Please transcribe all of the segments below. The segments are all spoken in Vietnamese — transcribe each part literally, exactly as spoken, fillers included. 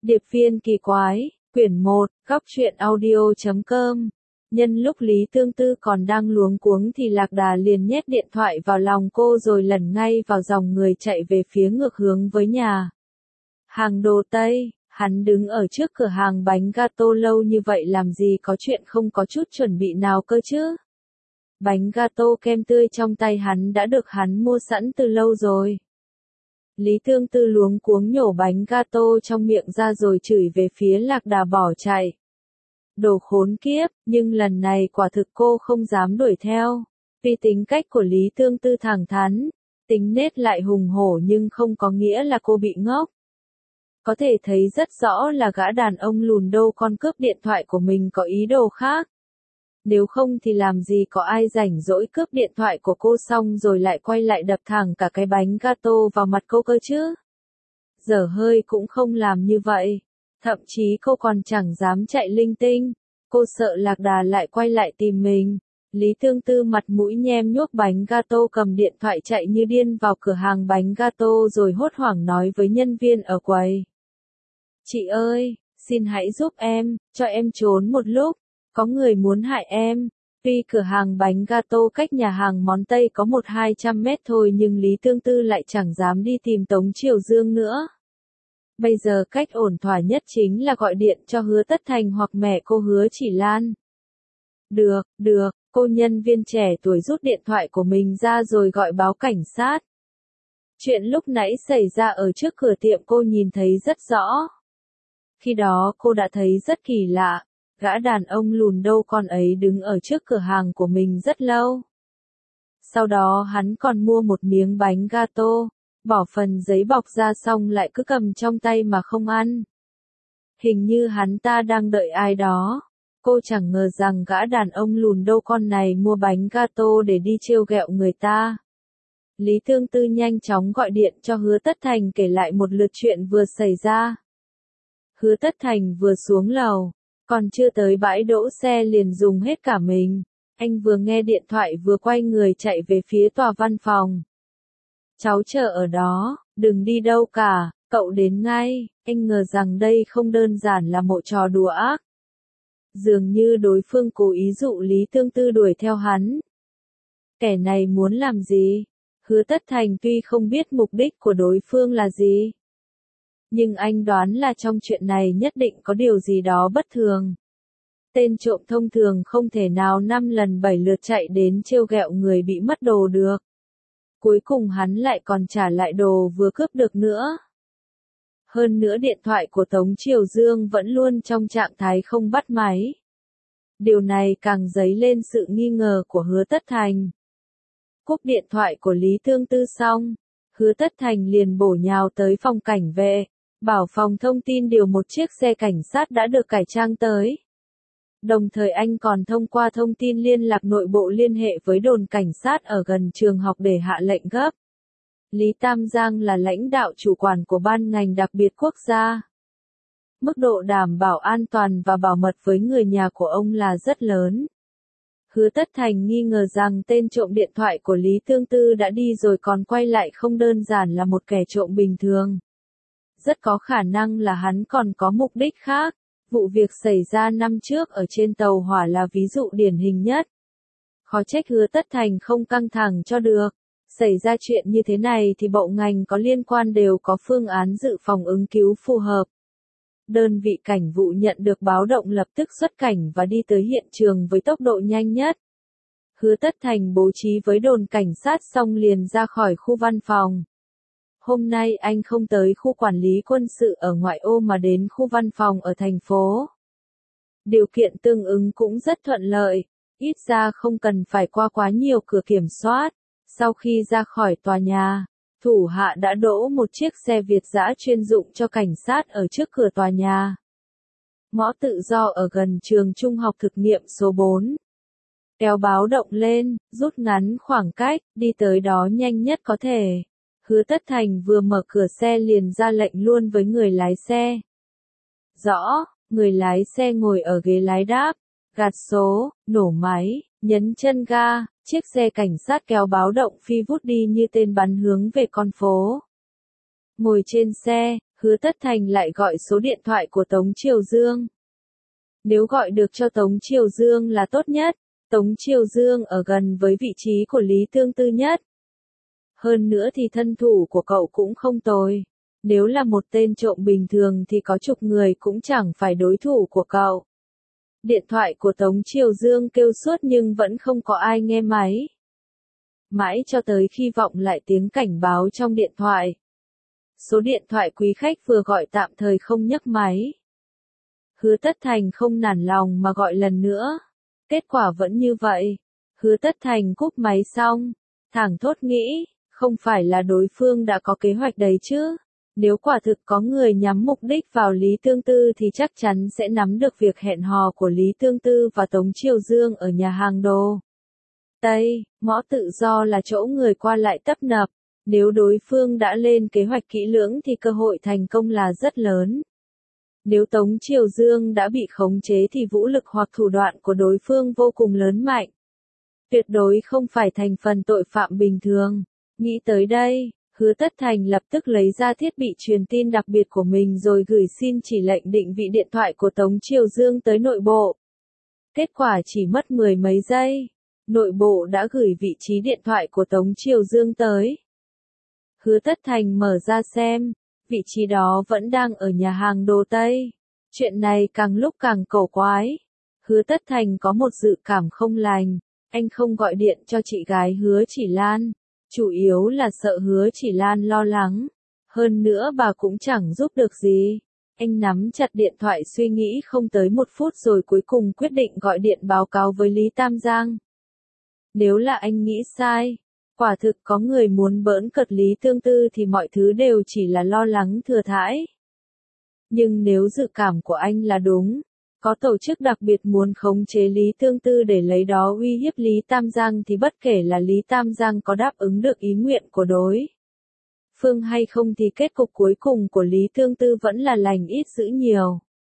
Điệp viên kỳ quái, quyển một, góc truyện audio chấm com. Nhân lúc Lý Tương Tư còn đang luống cuống thì Lạc Đà liền nhét điện thoại vào lòng cô rồi lẩn ngay vào dòng người chạy về phía ngược hướng với nhà hàng đồ Tây. Hắn đứng ở trước cửa hàng bánh gato lâu như vậy làm gì có chuyện không có chút chuẩn bị nào cơ chứ. Bánh gato kem tươi trong tay hắn đã được hắn mua sẵn từ lâu rồi. Lý Tương Tư luống cuống nhổ bánh gato trong miệng ra rồi chửi về phía Lạc Đà bỏ chạy. Đồ khốn kiếp, nhưng lần này quả thực cô không dám đuổi theo. Vì tính cách của Lý Tương Tư thẳng thắn, tính nết lại hùng hổ nhưng không có nghĩa là cô bị ngốc. Có thể thấy rất rõ là gã đàn ông lùn đâu con cướp điện thoại của mình có ý đồ khác. Nếu không thì làm gì có ai rảnh rỗi cướp điện thoại của cô xong rồi lại quay lại đập thẳng cả cái bánh gato vào mặt cô cơ chứ. Dở hơi cũng không làm như vậy. Thậm chí cô còn chẳng dám chạy linh tinh. Cô sợ Lạc Đà lại quay lại tìm mình. Lý Tương Tư mặt mũi nhem nhuốc bánh gato cầm điện thoại chạy như điên vào cửa hàng bánh gato rồi hốt hoảng nói với nhân viên ở quầy. Chị ơi, xin hãy giúp em, cho em trốn một lúc. Có người muốn hại em. Tuy cửa hàng bánh gato cách nhà hàng món Tây có một hai trăm mét thôi nhưng Lý Tương Tư lại chẳng dám đi tìm Tống Triều Dương nữa. Bây giờ cách ổn thỏa nhất chính là gọi điện cho Hứa Tất Thành hoặc mẹ cô Hứa Chỉ Lan. Được, được, cô nhân viên trẻ tuổi rút điện thoại của mình ra rồi gọi báo cảnh sát. Chuyện lúc nãy xảy ra ở trước cửa tiệm cô nhìn thấy rất rõ. Khi đó cô đã thấy rất kỳ lạ. Gã đàn ông lùn đâu con ấy đứng ở trước cửa hàng của mình rất lâu. Sau đó hắn còn mua một miếng bánh gato, bỏ phần giấy bọc ra xong lại cứ cầm trong tay mà không ăn. Hình như hắn ta đang đợi ai đó. Cô chẳng ngờ rằng gã đàn ông lùn đâu con này mua bánh gato để đi trêu ghẹo người ta. Lý Tương Tư nhanh chóng gọi điện cho Hứa Tất Thành kể lại một lượt chuyện vừa xảy ra. Hứa Tất Thành vừa xuống lầu. Còn chưa tới bãi đỗ xe liền dùng hết cả mình. Anh vừa nghe điện thoại vừa quay người chạy về phía tòa văn phòng. Cháu chờ ở đó, đừng đi đâu cả, cậu đến ngay. Anh ngờ rằng đây không đơn giản là một trò đùa ác. Dường như đối phương cố ý dụ Lý Tương Tư đuổi theo hắn. Kẻ này muốn làm gì? Hứa Tất Thành tuy không biết mục đích của đối phương là gì. Nhưng anh đoán là trong chuyện này nhất định có điều gì đó bất thường. Tên trộm thông thường không thể nào năm lần bảy lượt chạy đến trêu ghẹo người bị mất đồ được. Cuối cùng hắn lại còn trả lại đồ vừa cướp được nữa. Hơn nữa điện thoại của Tống Triều Dương vẫn luôn trong trạng thái không bắt máy. Điều này càng dấy lên sự nghi ngờ của Hứa Tất Thành. Cúp điện thoại của Lý Tương Tư xong, Hứa Tất Thành liền bổ nhào tới phòng cảnh vệ. Bảo phòng thông tin điều một chiếc xe cảnh sát đã được cải trang tới. Đồng thời anh còn thông qua thông tin liên lạc nội bộ liên hệ với đồn cảnh sát ở gần trường học để hạ lệnh gấp. Lý Tam Giang là lãnh đạo chủ quản của ban ngành đặc biệt quốc gia. Mức độ đảm bảo an toàn và bảo mật với người nhà của ông là rất lớn. Hứa Tất Thành nghi ngờ rằng tên trộm điện thoại của Lý Tương Tư đã đi rồi còn quay lại không đơn giản là một kẻ trộm bình thường. Rất có khả năng là hắn còn có mục đích khác. Vụ việc xảy ra năm trước ở trên tàu hỏa là ví dụ điển hình nhất. Khó trách Hứa Tất Thành không căng thẳng cho được. Xảy ra chuyện như thế này thì bộ ngành có liên quan đều có phương án dự phòng ứng cứu phù hợp. Đơn vị cảnh vụ nhận được báo động lập tức xuất cảnh và đi tới hiện trường với tốc độ nhanh nhất. Hứa Tất Thành bố trí với đồn cảnh sát xong liền ra khỏi khu văn phòng. Hôm nay anh không tới khu quản lý quân sự ở ngoại ô mà đến khu văn phòng ở thành phố. Điều kiện tương ứng cũng rất thuận lợi, ít ra không cần phải qua quá nhiều cửa kiểm soát. Sau khi ra khỏi tòa nhà, thủ hạ đã đỗ một chiếc xe Việt dã chuyên dụng cho cảnh sát ở trước cửa tòa nhà. Ngõ tự do ở gần trường trung học thực nghiệm số bốn. Kéo báo động lên, rút ngắn khoảng cách, đi tới đó nhanh nhất có thể. Hứa Tất Thành vừa mở cửa xe liền ra lệnh luôn với người lái xe. Rõ, người lái xe ngồi ở ghế lái đáp, gạt số, nổ máy, nhấn chân ga, chiếc xe cảnh sát kéo báo động phi vút đi như tên bắn hướng về con phố. Ngồi trên xe, Hứa Tất Thành lại gọi số điện thoại của Tống Triều Dương. Nếu gọi được cho Tống Triều Dương là tốt nhất, Tống Triều Dương ở gần với vị trí của Lý Tương Tư nhất. Hơn nữa thì thân thủ của cậu cũng không tồi. Nếu là một tên trộm bình thường thì có chục người cũng chẳng phải đối thủ của cậu. Điện thoại của Tống Triều Dương kêu suốt nhưng vẫn không có ai nghe máy. Mãi cho tới khi vọng lại tiếng cảnh báo trong điện thoại. Số điện thoại quý khách vừa gọi tạm thời không nhấc máy. Hứa Tất Thành không nản lòng mà gọi lần nữa. Kết quả vẫn như vậy. Hứa Tất Thành cúp máy xong. Thảng thốt nghĩ, không phải là đối phương đã có kế hoạch đấy chứ. Nếu quả thực có người nhắm mục đích vào Lý Tương Tư thì chắc chắn sẽ nắm được việc hẹn hò của Lý Tương Tư và Tống Triều Dương ở nhà hàng đồ Tây. Ngõ tự do là chỗ người qua lại tấp nập. Nếu đối phương đã lên kế hoạch kỹ lưỡng thì cơ hội thành công là rất lớn. Nếu Tống Triều Dương đã bị khống chế thì vũ lực hoặc thủ đoạn của đối phương vô cùng lớn mạnh. Tuyệt đối không phải thành phần tội phạm bình thường. Nghĩ tới đây, Hứa Tất Thành lập tức lấy ra thiết bị truyền tin đặc biệt của mình rồi gửi xin chỉ lệnh định vị điện thoại của Tống Triều Dương tới nội bộ. Kết quả chỉ mất mười mấy giây. Nội bộ đã gửi vị trí điện thoại của Tống Triều Dương tới. Hứa Tất Thành mở ra xem, vị trí đó vẫn đang ở nhà hàng đồ Tây. Chuyện này càng lúc càng cổ quái. Hứa Tất Thành có một dự cảm không lành, anh không gọi điện cho chị gái Hứa Chỉ Lan. Chủ yếu là sợ Hứa Chỉ Lan lo lắng. Hơn nữa bà cũng chẳng giúp được gì. Anh nắm chặt điện thoại suy nghĩ không tới một phút rồi cuối cùng quyết định gọi điện báo cáo với Lý Tam Giang. Nếu là anh nghĩ sai, quả thực có người muốn bỡn cợt Lý Tương Tư thì mọi thứ đều chỉ là lo lắng thừa thãi. Nhưng nếu dự cảm của anh là đúng, có tổ chức đặc biệt muốn khống chế Lý Tương Tư để lấy đó uy hiếp Lý Tam Giang thì bất kể là Lý Tam Giang có đáp ứng được ý nguyện của đối phương hay không thì kết cục cuối cùng của Lý Tương Tư vẫn là lành ít dữ nhiều.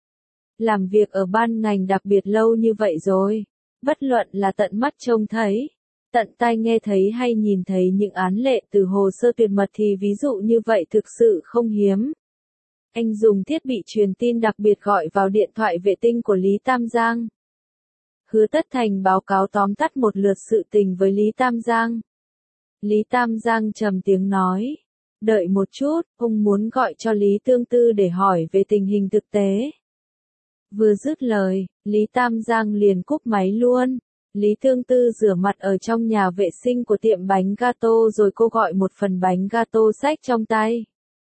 Làm việc ở ban ngành đặc biệt lâu như vậy rồi, bất luận là tận mắt trông thấy, tận tai nghe thấy hay nhìn thấy những án lệ từ hồ sơ tuyệt mật thì ví dụ như vậy thực sự không hiếm. Anh dùng thiết bị truyền tin đặc biệt gọi vào điện thoại vệ tinh của Lý Tam Giang. Hứa Tất Thành báo cáo tóm tắt một lượt sự tình với Lý Tam Giang. Lý Tam Giang trầm tiếng nói, đợi một chút, ông muốn gọi cho Lý Tương Tư để hỏi về tình hình thực tế. Vừa dứt lời, Lý Tam Giang liền cúp máy luôn. Lý Tương Tư rửa mặt ở trong nhà vệ sinh của tiệm bánh gato rồi cô gọi một phần bánh gato xách trong tay.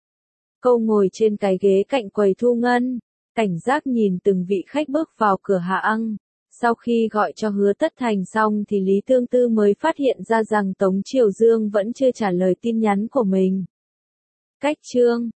Cô ngồi trên cái ghế cạnh quầy thu ngân, cảnh giác nhìn từng vị khách bước vào cửa hàng. Sau khi gọi cho Hứa Tất Thành xong thì Lý Tương Tư mới phát hiện ra rằng Tống Triều Dương vẫn chưa trả lời tin nhắn của mình. Cách chương